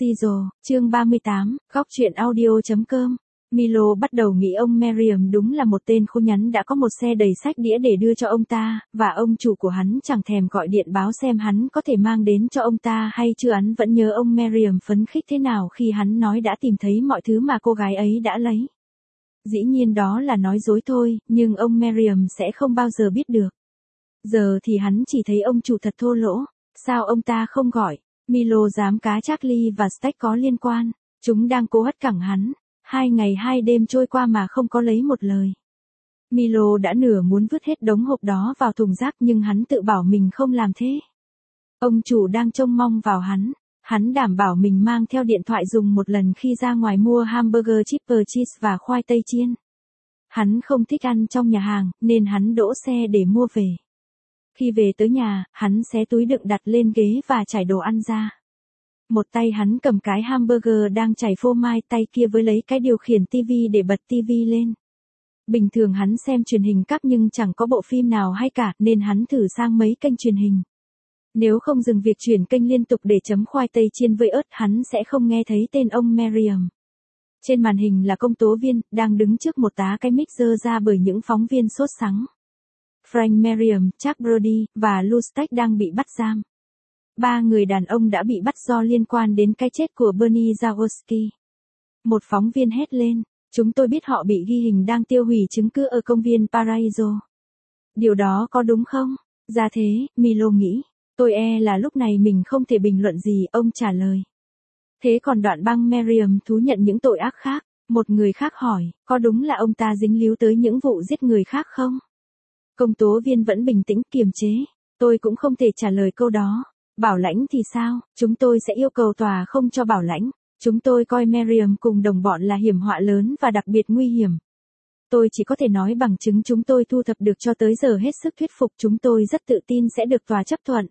Siro, chương 38, góc truyện audio.com. Milo bắt đầu nghĩ ông Merriam đúng là một tên khốn nhắn đã có một xe đầy sách đĩa để đưa cho ông ta, và ông chủ của hắn chẳng thèm gọi điện báo xem hắn có thể mang đến cho ông ta hay chưa. Hắn vẫn nhớ ông Merriam phấn khích thế nào khi hắn nói đã tìm thấy mọi thứ mà cô gái ấy đã lấy. Dĩ nhiên đó là nói dối thôi, nhưng ông Merriam sẽ không bao giờ biết được. Giờ thì hắn chỉ thấy ông chủ thật thô lỗ. Sao ông ta không gọi? Milo dám cá Charlie và Stack có liên quan. Chúng đang cố hất cẳng hắn. 2 ngày 2 đêm trôi qua mà không có lấy một lời. Milo đã nửa muốn vứt hết đống hộp đó vào thùng rác nhưng hắn tự bảo mình không làm thế. Ông chủ đang trông mong vào hắn. Hắn đảm bảo mình mang theo điện thoại dùng một lần khi ra ngoài mua hamburger triple cheese và khoai tây chiên. Hắn không thích ăn trong nhà hàng nên hắn đỗ xe để mua về. Khi về tới nhà, hắn xé túi đựng đặt lên ghế và trải đồ ăn ra. Một tay hắn cầm cái hamburger đang chảy phô mai, tay kia với lấy cái điều khiển tivi để bật tivi lên. Bình thường hắn xem truyền hình cáp nhưng chẳng có bộ phim nào hay cả nên hắn thử sang mấy kênh truyền hình. Nếu không dừng việc chuyển kênh liên tục để chấm khoai tây chiên với ớt hắn sẽ không nghe thấy tên ông Merriam. Trên màn hình là công tố viên, đang đứng trước một tá cái mic dơ ra bởi những phóng viên sốt sắng. Frank Merriam, Chuck Brody, và Lou Stack đang bị bắt giam. 3 người đàn ông đã bị bắt do liên quan đến cái chết của Bernie Jaworski. Một phóng viên hét lên, chúng tôi biết họ bị ghi hình đang tiêu hủy chứng cứ ở công viên Paraiso. Điều đó có đúng không? Ra thế, Milo nghĩ. Tôi là lúc này mình không thể bình luận gì, ông trả lời. Thế còn đoạn băng Merriam thú nhận những tội ác khác. Một người khác hỏi, có đúng là ông ta dính líu tới những vụ giết người khác không? Công tố viên vẫn bình tĩnh kiềm chế. Tôi cũng không thể trả lời câu đó. Bảo lãnh thì sao? Chúng tôi sẽ yêu cầu tòa không cho bảo lãnh. Chúng tôi coi Merriam cùng đồng bọn là hiểm họa lớn và đặc biệt nguy hiểm. Tôi chỉ có thể nói bằng chứng chúng tôi thu thập được cho tới giờ hết sức thuyết phục. Chúng tôi rất tự tin sẽ được tòa chấp thuận.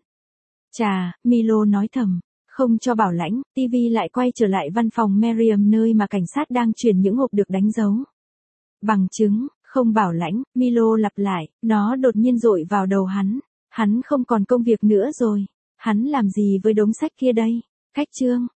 Chà, Milo nói thầm. Không cho bảo lãnh, TV lại quay trở lại văn phòng Merriam nơi mà cảnh sát đang chuyển những hộp được đánh dấu. Bằng chứng, không bảo lãnh, Milo lặp lại, nó đột nhiên dội vào đầu hắn. Hắn không còn công việc nữa rồi. Hắn làm gì với đống sách kia đây? Cách chương.